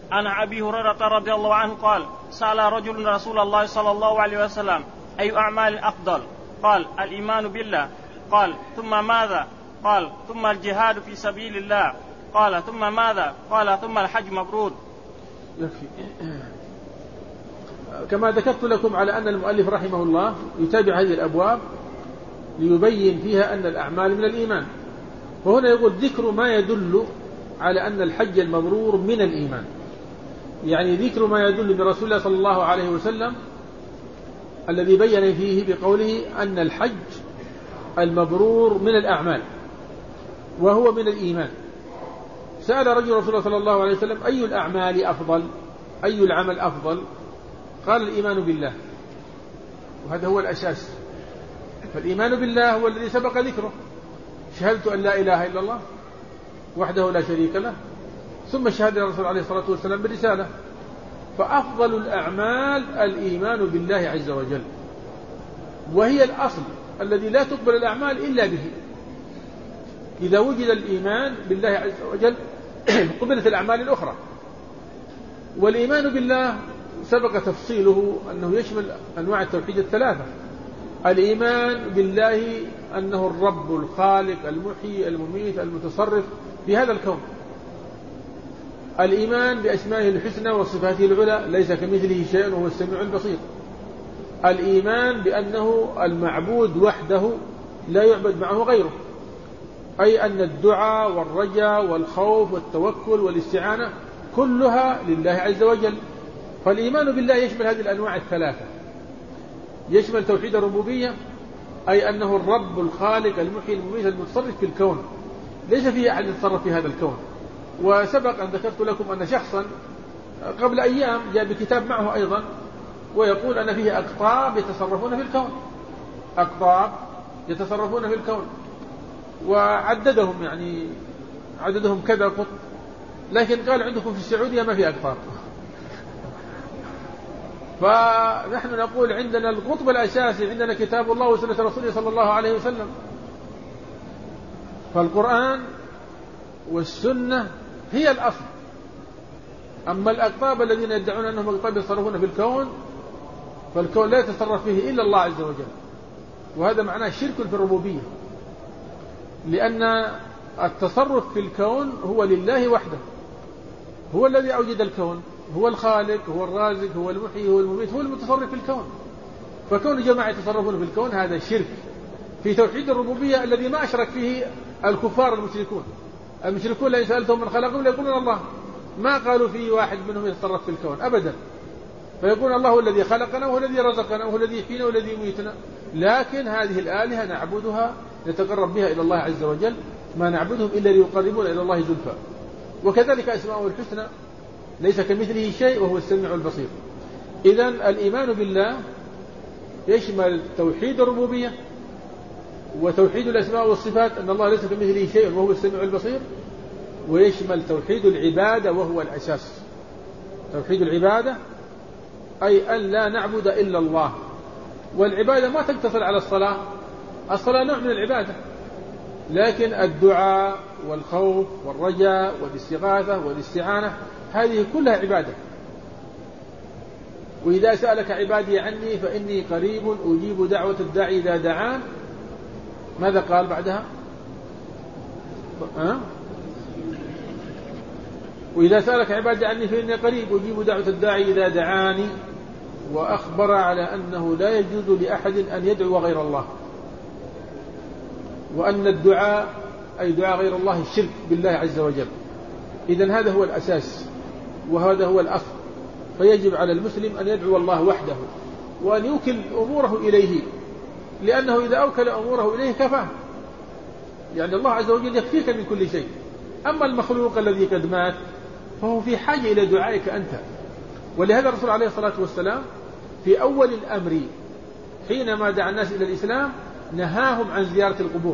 عن أبي هريرة رضي الله عنه قال سأل رجل رسول الله صلى الله عليه وسلم أي أعمال أفضل؟ قال الإيمان بالله. قال ثم ماذا؟ قال ثم الجهاد في سبيل الله. قال ثم ماذا؟ قال ثم الحج مبرور. يكفي. كما ذكرت لكم على أن المؤلف رحمه الله يتابع هذه الأبواب ليبين فيها أن الأعمال من الإيمان، وهنا يقول ذكر ما يدل على أن الحج المبرور من الإيمان، يعني ذكر ما يدل برسول الله صلى الله عليه وسلم الذي بين فيه بقوله أن الحج المبرور من الأعمال وهو من الإيمان. سأل رجل رسول الله صلى الله عليه وسلم أي الأعمال أفضل؟ أي العمل أفضل؟ قال الإيمان بالله، وهذا هو الأساس. فالإيمان بالله هو الذي سبق ذكره، شهدت أن لا إله إلا الله وحده لا شريك له، ثم شهد الرسول عليه الصلاة والسلام بالرسالة. فأفضل الأعمال الإيمان بالله عز وجل، وهي الأصل الذي لا تقبل الأعمال إلا به. إذا وجد الإيمان بالله عز وجل قبلت الأعمال الأخرى. والإيمان بالله سبق تفصيله أنه يشمل أنواع التوحيد الثلاثة. الإيمان بالله أنه الرب الخالق المحيي المميت المتصرف في هذا الكون. الإيمان بأسمائه الحسنى وصفاته العلى ليس كمثله شيء وهو السميع البصير. الإيمان بأنه المعبود وحده لا يعبد معه غيره، أي أن الدعاء والرجاء والخوف والتوكل والاستعانة كلها لله عز وجل. فالإيمان بالله يشمل هذه الأنواع الثلاثة، يشمل توحيد الربوبية أي أنه الرب الخالق المحيي المميت المتصرف في الكون، ليس فيه أحد يتصرف في هذا الكون. وسبق أن ذكرت لكم أن شخصا قبل أيام جاء بكتاب معه أيضا ويقول أن فيه أقطاب يتصرفون في الكون، أقطاب يتصرفون في الكون، وعددهم، يعني عددهم كذا قط، لكن قال عندكم في السعودية ما في أقطاب. فنحن نقول عندنا القطب الأساسي عندنا كتاب الله وسنة رسوله صلى الله عليه وسلم. فالقرآن والسنة هي الأصل. أما الأقطاب الذين يدعون أنهم أقطاب يتصرفون في الكون، فالكون لا يتصرف فيه إلا الله عز وجل، وهذا معناه شرك في الربوبية، لأن التصرف في الكون هو لله وحده، هو الذي أوجد الكون، هو الخالق، هو الرازق، هو المحيي، هو المميت، هو المتصرف في الكون. فكون جماعة يتصرفون في الكون هذا شرك في توحيد الربوبية الذي ما أشرك فيه الكفار المشركون. المشركون لئن سألتهم من خلقهم ليقولون الله، ما قالوا في واحد منهم يتصرف في الكون أبدا، فيقول الله هو الذي خلقنا وهو الذي رزقنا وهو الذي يحيينا وهو الذي يميتنا. لكن هذه الآلهة نعبدها نتقرب بها إلى الله عز وجل، ما نعبدهم إلا ليقربونا إلى الله زلفى. وكذلك أسماءه الحسنى ليس كمثله شيء وهو السميع البصير. إذن الإيمان بالله يشمل توحيد الربوبية وتوحيد الأسماء والصفات أن الله ليس كمثله شيء وهو السميع البصير، ويشمل توحيد العبادة وهو الأساس. توحيد العبادة أي أن لا نعبد إلا الله. والعبادة ما تقتصر على الصلاة، الصلاة نوع من العبادة، لكن الدعاء والخوف والرجاء والاستغاثة والاستعانة هذه كلها عبادة. وإذا سألك عبادي عني فإني قريب أجيب دعوة الداعي إذا دعان. ماذا قال بعدها؟ وإذا سألك عبادي عني فإني قريب أجيب دعوة الداعي إذا دعاني. وأخبر على أنه لا يجوز لأحد أن يدعو غير الله، وأن الدعاء أي دعاء غير الله الشرك بالله عز وجل. إذن هذا هو الأساس وهذا هو الأصل. فيجب على المسلم أن يدعو الله وحده وأن يوكل أموره إليه، لأنه إذا أوكل أموره إليه كفاه، يعني الله عز وجل يكفيك من كل شيء. أما المخلوق الذي قد مات فهو في حاجة إلى دعائك أنت. ولهذا الرسول عليه الصلاة والسلام في أول الأمر حينما دعا الناس إلى الإسلام نهاهم عن زيارة القبور،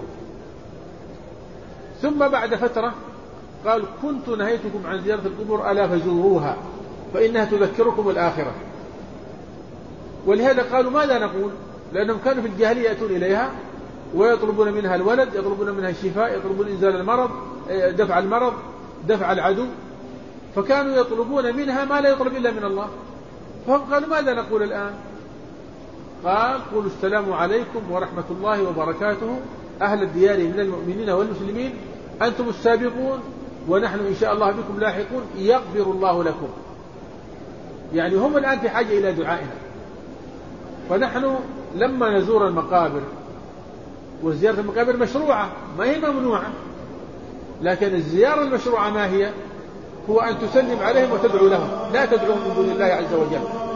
ثم بعد فترة قال كنت نهيتكم عن زيارة القبور ألا فزوروها فإنها تذكركم الآخرة. ولهذا قالوا ماذا نقول؟ لأنهم كانوا في الجاهلية يأتون إليها ويطلبون منها الولد، يطلبون منها الشفاء، يطلبون إنزال المرض، دفع المرض، دفع العدو. فكانوا يطلبون منها ما لا يطلب إلا من الله، فهم قالوا ماذا نقول الآن؟ قال قولوا السلام عليكم ورحمة الله وبركاته أهل الديار من المؤمنين والمسلمين، أنتم السابقون ونحن إن شاء الله بكم لاحقون، يغفر الله لكم. يعني هم الآن في حاجة إلى دعائنا. فنحن لما نزور المقابر، وزيارة المقابر مشروعة ما هي ممنوعة، لكن الزيارة المشروعة ما هي؟ هو أن تسلم عليهم وتدعو لهم، لا تدعو من دون الله عز وجل.